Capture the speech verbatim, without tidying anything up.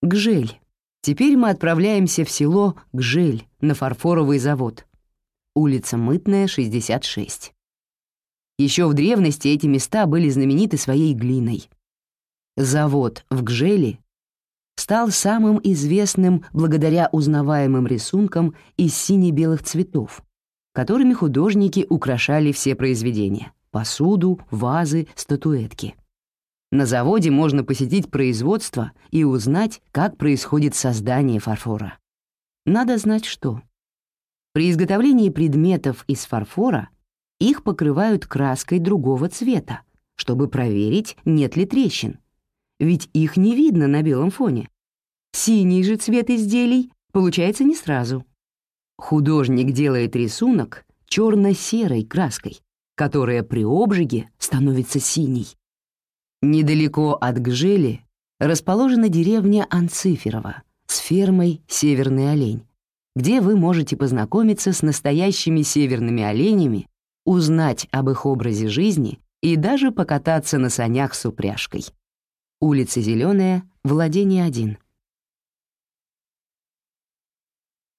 Гжель. Теперь мы отправляемся в село Гжель на фарфоровый завод. Улица Мытная, шестьдесят шесть. Еще в древности эти места были знамениты своей глиной. Завод в Гжеле стал самым известным благодаря узнаваемым рисункам из сине-белых цветов, которыми художники украшали все произведения — посуду, вазы, статуэтки. На заводе можно посетить производство и узнать, как происходит создание фарфора. Надо знать, что. При изготовлении предметов из фарфора их покрывают краской другого цвета, чтобы проверить, нет ли трещин. Ведь их не видно на белом фоне. Синий же цвет изделий получается не сразу. Художник делает рисунок черно-серой краской, которая при обжиге становится синей. Недалеко от Гжели расположена деревня Анциферово с фермой «Северный олень», где вы можете познакомиться с настоящими северными оленями, узнать об их образе жизни и даже покататься на санях с упряжкой. Улица Зеленая, владение один.